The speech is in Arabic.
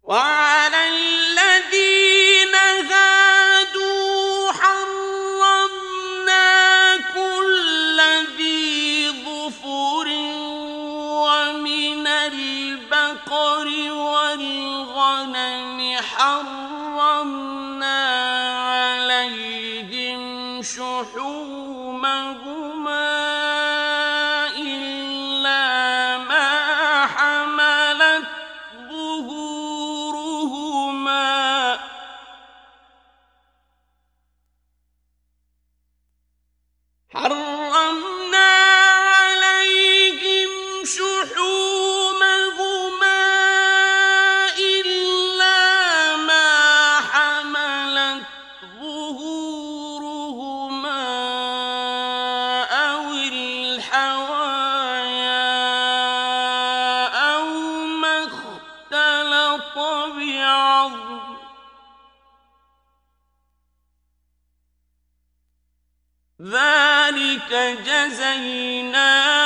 وعلى الذين هادوا حرمنا كل ذي ظفر ومن البقر والغنم حرمنا عليهم شحومهما إلا ما حملت ظهورهما إلا ما حملت ظهورهما أو الحوايا أو ما اختلط بعظم ذلك جزيناهم